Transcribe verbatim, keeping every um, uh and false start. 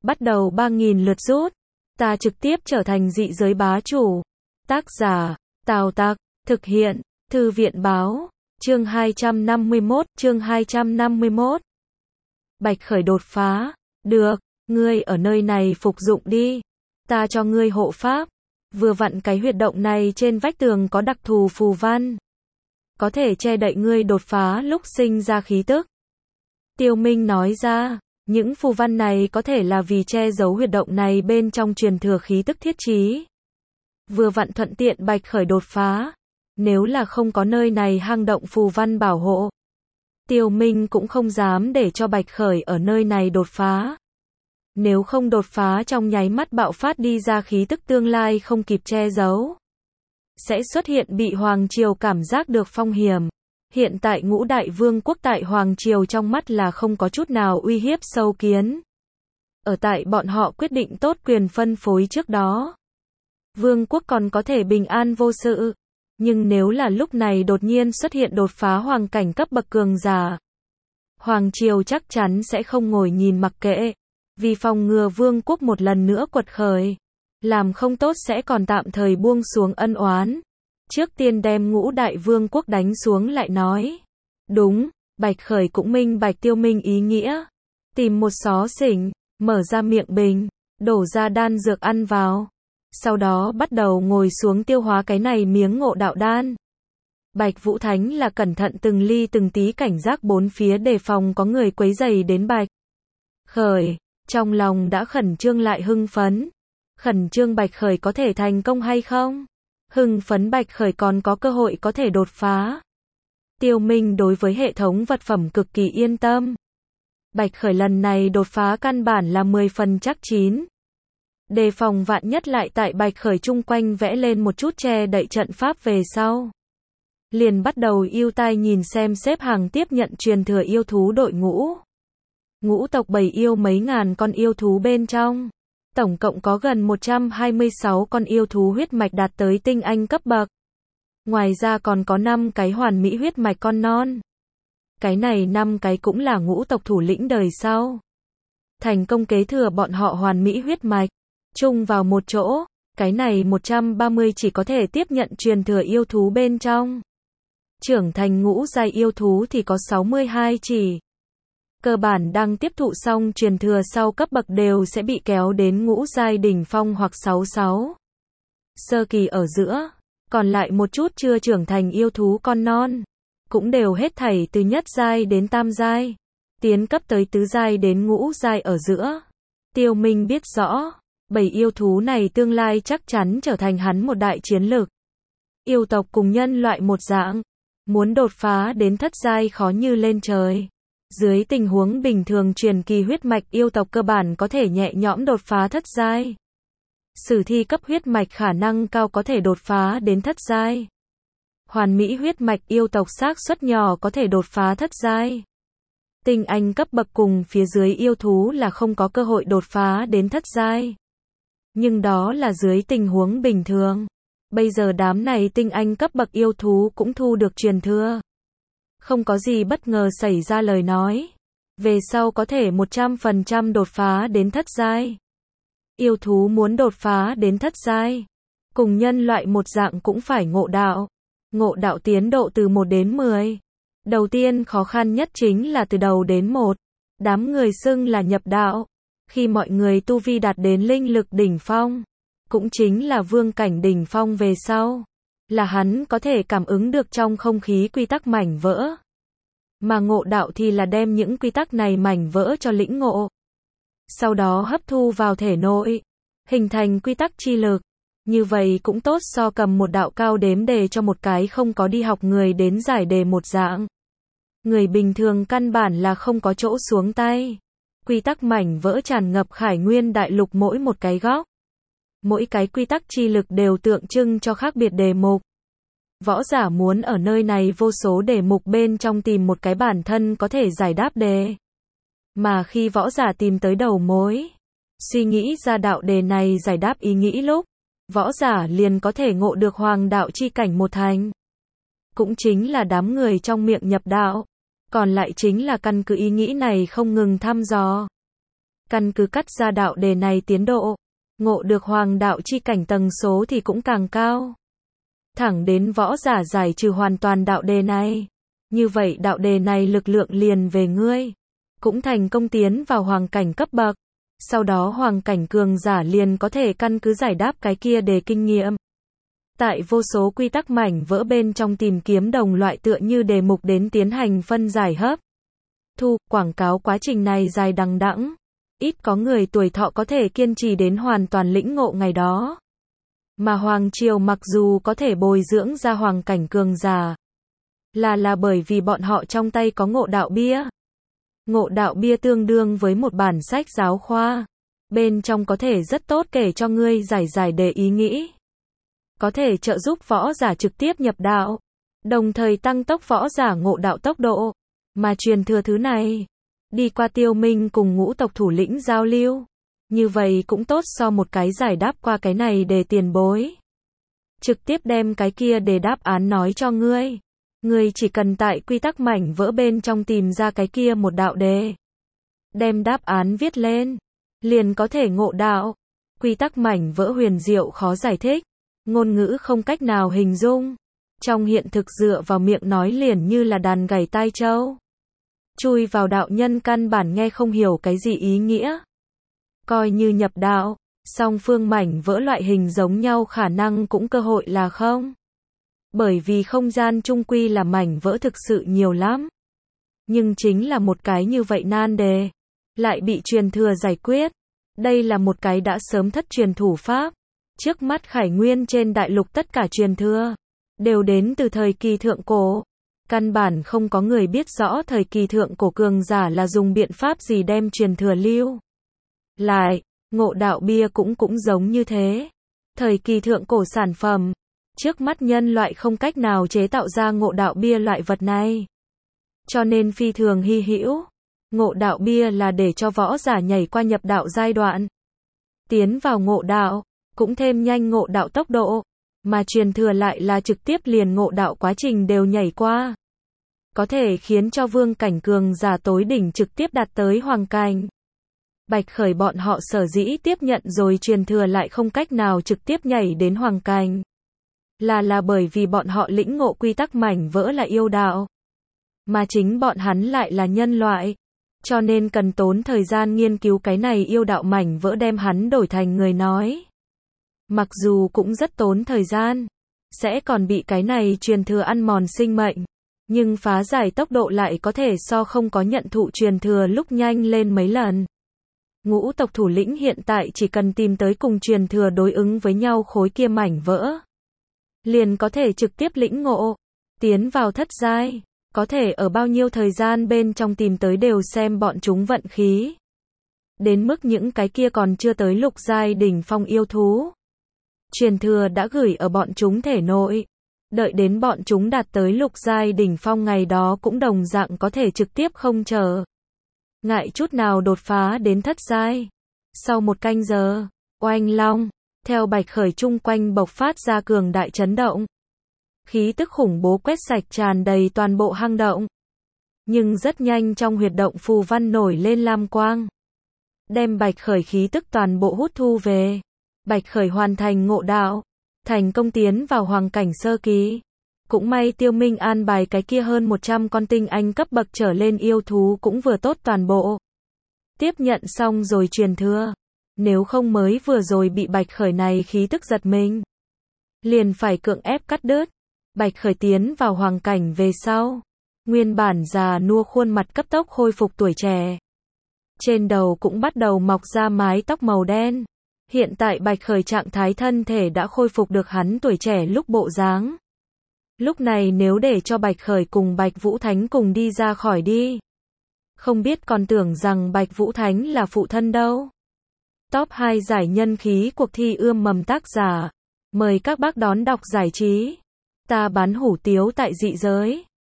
bắt đầu ba nghìn lượt rút. Ta trực tiếp trở thành dị giới bá chủ. Tác giả, Tào Tặc, thực hiện, Thư viện báo, chương hai trăm năm mươi mốt, chương hai trăm năm mươi mốt. Bạch Khởi đột phá, được, ngươi ở nơi này phục dụng đi, ta cho ngươi hộ pháp. Vừa vặn cái huyệt động này trên vách tường có đặc thù phù văn, có thể che đậy ngươi đột phá lúc sinh ra khí tức. Tiêu Minh nói ra, những phù văn này có thể là vì che giấu huyệt động này bên trong truyền thừa khí tức thiết trí. Vừa vặn thuận tiện Bạch Khởi đột phá, nếu là không có nơi này hang động phù văn bảo hộ, Tiêu Minh cũng không dám để cho Bạch Khởi ở nơi này đột phá. Nếu không đột phá trong nháy mắt bạo phát đi ra khí tức tương lai không kịp che giấu, sẽ xuất hiện bị Hoàng Triều cảm giác được phong hiểm. Hiện tại ngũ đại vương quốc tại Hoàng Triều trong mắt là không có chút nào uy hiếp sâu kiến. Ở tại bọn họ quyết định tốt quyền phân phối trước đó, vương quốc còn có thể bình an vô sự. Nhưng nếu là lúc này đột nhiên xuất hiện đột phá hoàng cảnh cấp bậc cường giả, Hoàng Triều chắc chắn sẽ không ngồi nhìn mặc kệ. Vì phòng ngừa vương quốc một lần nữa quật khởi, làm không tốt sẽ còn tạm thời buông xuống ân oán. Trước tiên đem ngũ đại vương quốc đánh xuống lại nói. Đúng, Bạch Khởi cũng minh bạch Tiêu Minh ý nghĩa. Tìm một xó xỉnh, mở ra miệng bình, đổ ra đan dược ăn vào. Sau đó bắt đầu ngồi xuống tiêu hóa cái này miếng ngộ đạo đan. Bạch Vũ Thánh là cẩn thận từng ly từng tí cảnh giác bốn phía đề phòng có người quấy rầy đến Bạch Khởi. Trong lòng đã khẩn trương lại hưng phấn. Khẩn trương Bạch Khởi có thể thành công hay không? Hưng phấn Bạch Khởi còn có cơ hội có thể đột phá. Tiêu Minh đối với hệ thống vật phẩm cực kỳ yên tâm. Bạch Khởi lần này đột phá căn bản là mười phần chắc chín. Đề phòng vạn nhất lại tại Bạch Khởi chung quanh vẽ lên một chút che đậy trận pháp về sau. Liền bắt đầu ưu tai nhìn xem xếp hàng tiếp nhận truyền thừa yêu thú đội ngũ. Ngũ tộc bầy yêu mấy ngàn con yêu thú bên trong, tổng cộng có gần một trăm hai mươi sáu con yêu thú huyết mạch đạt tới tinh anh cấp bậc. Ngoài ra còn có năm cái hoàn mỹ huyết mạch con non. Cái này năm cái cũng là ngũ tộc thủ lĩnh đời sau. Thành công kế thừa bọn họ hoàn mỹ huyết mạch, chung vào một chỗ, cái này một trăm ba mươi chỉ có thể tiếp nhận truyền thừa yêu thú bên trong. Trưởng thành ngũ giai yêu thú thì có sáu mươi hai chỉ. Cơ bản đang tiếp thụ xong truyền thừa sau cấp bậc đều sẽ bị kéo đến ngũ giai đỉnh phong hoặc sáu sáu. Sơ kỳ ở giữa, còn lại một chút chưa trưởng thành yêu thú con non, cũng đều hết thảy từ nhất giai đến tam giai, tiến cấp tới tứ giai đến ngũ giai ở giữa. Tiêu Minh biết rõ, bảy yêu thú này tương lai chắc chắn trở thành hắn một đại chiến lực. Yêu tộc cùng nhân loại một dạng, muốn đột phá đến thất giai khó như lên trời. Dưới tình huống bình thường truyền kỳ huyết mạch yêu tộc cơ bản có thể nhẹ nhõm đột phá thất giai. Sử thi cấp huyết mạch khả năng cao có thể đột phá đến thất giai. Hoàn mỹ huyết mạch yêu tộc xác suất nhỏ có thể đột phá thất giai. Tinh anh cấp bậc cùng phía dưới yêu thú là không có cơ hội đột phá đến thất giai. Nhưng đó là dưới tình huống bình thường. Bây giờ đám này tinh anh cấp bậc yêu thú cũng thu được truyền thừa. Không có gì bất ngờ xảy ra lời nói, về sau có thể một trăm phần trăm đột phá đến thất giai. Yêu thú muốn đột phá đến thất giai, cùng nhân loại một dạng cũng phải ngộ đạo. Ngộ đạo tiến độ từ một đến mười. Đầu tiên khó khăn nhất chính là từ đầu đến một. Đám người xưng là nhập đạo. Khi mọi người tu vi đạt đến linh lực đỉnh phong, cũng chính là vương cảnh đỉnh phong về sau, là hắn có thể cảm ứng được trong không khí quy tắc mảnh vỡ. Mà ngộ đạo thì là đem những quy tắc này mảnh vỡ cho lĩnh ngộ. Sau đó hấp thu vào thể nội, hình thành quy tắc chi lực. Như vậy cũng tốt so cầm một đạo cao đếm đề cho một cái không có đi học người đến giải đề một dạng. Người bình thường căn bản là không có chỗ xuống tay. Quy tắc mảnh vỡ tràn ngập Khải Nguyên đại lục mỗi một cái góc. Mỗi cái quy tắc chi lực đều tượng trưng cho khác biệt đề mục. Võ giả muốn ở nơi này vô số đề mục bên trong tìm một cái bản thân có thể giải đáp đề. Mà khi võ giả tìm tới đầu mối, suy nghĩ ra đạo đề này giải đáp ý nghĩ lúc, võ giả liền có thể ngộ được hoàng đạo chi cảnh một thành. Cũng chính là đám người trong miệng nhập đạo. Còn lại chính là căn cứ ý nghĩ này không ngừng thăm dò. Căn cứ cắt ra đạo đề này tiến độ, ngộ được hoàng đạo chi cảnh tầng số thì cũng càng cao. Thẳng đến võ giả giải trừ hoàn toàn đạo đề này. Như vậy đạo đề này lực lượng liền về ngươi. Cũng thành công tiến vào hoàng cảnh cấp bậc. Sau đó hoàng cảnh cường giả liền có thể căn cứ giải đáp cái kia đề kinh nghiệm. Tại vô số quy tắc mảnh vỡ bên trong tìm kiếm đồng loại tựa như đề mục đến tiến hành phân giải hấp. Thu, quảng cáo quá trình này dài đằng đẵng. Ít có người tuổi thọ có thể kiên trì đến hoàn toàn lĩnh ngộ ngày đó. Mà Hoàng Triều mặc dù có thể bồi dưỡng ra hoàng cảnh cường giả. Là là bởi vì bọn họ trong tay có ngộ đạo bia. Ngộ đạo bia tương đương với một bản sách giáo khoa. Bên trong có thể rất tốt kể cho ngươi giải giải đề ý nghĩ. Có thể trợ giúp võ giả trực tiếp nhập đạo. Đồng thời tăng tốc võ giả ngộ đạo tốc độ. Mà truyền thừa thứ này. Đi qua Tiêu Minh cùng ngũ tộc thủ lĩnh giao lưu. Như vậy cũng tốt so một cái giải đáp qua cái này để tiền bối. Trực tiếp đem cái kia để đáp án nói cho ngươi. Ngươi chỉ cần tại quy tắc mảnh vỡ bên trong tìm ra cái kia một đạo đề. Đem đáp án viết lên. Liền có thể ngộ đạo. Quy tắc mảnh vỡ huyền diệu khó giải thích. Ngôn ngữ không cách nào hình dung. Trong hiện thực dựa vào miệng nói liền như là đàn gảy tai trâu. Chui vào đạo nhân căn bản nghe không hiểu cái gì ý nghĩa. Coi như nhập đạo, song phương mảnh vỡ loại hình giống nhau khả năng cũng cơ hội là không. Bởi vì không gian chung quy là mảnh vỡ thực sự nhiều lắm. Nhưng chính là một cái như vậy nan đề. Lại bị truyền thừa giải quyết. Đây là một cái đã sớm thất truyền thủ pháp. Trước mắt Khải Nguyên trên đại lục tất cả truyền thừa. Đều đến từ thời kỳ thượng cổ. Căn bản không có người biết rõ thời kỳ thượng cổ cường giả là dùng biện pháp gì đem truyền thừa lưu. Lại, ngộ đạo bia cũng cũng giống như thế. Thời kỳ thượng cổ sản phẩm. Trước mắt nhân loại không cách nào chế tạo ra ngộ đạo bia loại vật này. Cho nên phi thường hy hữu. Ngộ đạo bia là để cho võ giả nhảy qua nhập đạo giai đoạn. Tiến vào ngộ đạo, cũng thêm nhanh ngộ đạo tốc độ. Mà truyền thừa lại là trực tiếp liền ngộ đạo quá trình đều nhảy qua. Có thể khiến cho vương cảnh cường giả tối đỉnh trực tiếp đạt tới hoàng cảnh. Bạch Khởi bọn họ sở dĩ tiếp nhận rồi truyền thừa lại không cách nào trực tiếp nhảy đến hoàng cảnh. Là là bởi vì bọn họ lĩnh ngộ quy tắc mảnh vỡ là yêu đạo. Mà chính bọn hắn lại là nhân loại. Cho nên cần tốn thời gian nghiên cứu cái này yêu đạo mảnh vỡ đem hắn đổi thành người nói. Mặc dù cũng rất tốn thời gian. Sẽ còn bị cái này truyền thừa ăn mòn sinh mệnh. Nhưng phá giải tốc độ lại có thể so không có nhận thụ truyền thừa lúc nhanh lên mấy lần. Ngũ tộc thủ lĩnh hiện tại chỉ cần tìm tới cùng truyền thừa đối ứng với nhau khối kia mảnh vỡ. Liền có thể trực tiếp lĩnh ngộ. Tiến vào thất giai. Có thể ở bao nhiêu thời gian bên trong tìm tới đều xem bọn chúng vận khí. Đến mức những cái kia còn chưa tới lục giai đỉnh phong yêu thú. Truyền thừa đã gửi ở bọn chúng thể nội. Đợi đến bọn chúng đạt tới lục giai đỉnh phong ngày đó cũng đồng dạng có thể trực tiếp không chờ. Ngại chút nào đột phá đến thất giai. Sau một canh giờ, oanh long, theo Bạch Khởi chung quanh bộc phát ra cường đại chấn động. Khí tức khủng bố quét sạch tràn đầy toàn bộ hang động. Nhưng rất nhanh trong huyệt động phù văn nổi lên lam quang. Đem Bạch Khởi khí tức toàn bộ hút thu về. Bạch Khởi hoàn thành ngộ đạo. Thành công tiến vào hoàng cảnh sơ kỳ. Cũng may Tiêu Minh an bài cái kia hơn một trăm con tinh anh cấp bậc trở lên yêu thú cũng vừa tốt toàn bộ. Tiếp nhận xong rồi truyền thừa. Nếu không mới vừa rồi bị Bạch Khởi này khí tức giật mình. Liền phải cưỡng ép cắt đứt. Bạch Khởi tiến vào hoàng cảnh về sau. Nguyên bản già nua khuôn mặt cấp tốc khôi phục tuổi trẻ. Trên đầu cũng bắt đầu mọc ra mái tóc màu đen. Hiện tại Bạch Khởi trạng thái thân thể đã khôi phục được hắn tuổi trẻ lúc bộ dáng. Lúc này nếu để cho Bạch Khởi cùng Bạch Vũ Thánh cùng đi ra khỏi đi. Không biết còn tưởng rằng Bạch Vũ Thánh là phụ thân đâu. Top hai giải nhân khí cuộc thi ươm mầm tác giả. Mời các bác đón đọc giải trí. Ta bán hủ tiếu tại dị giới.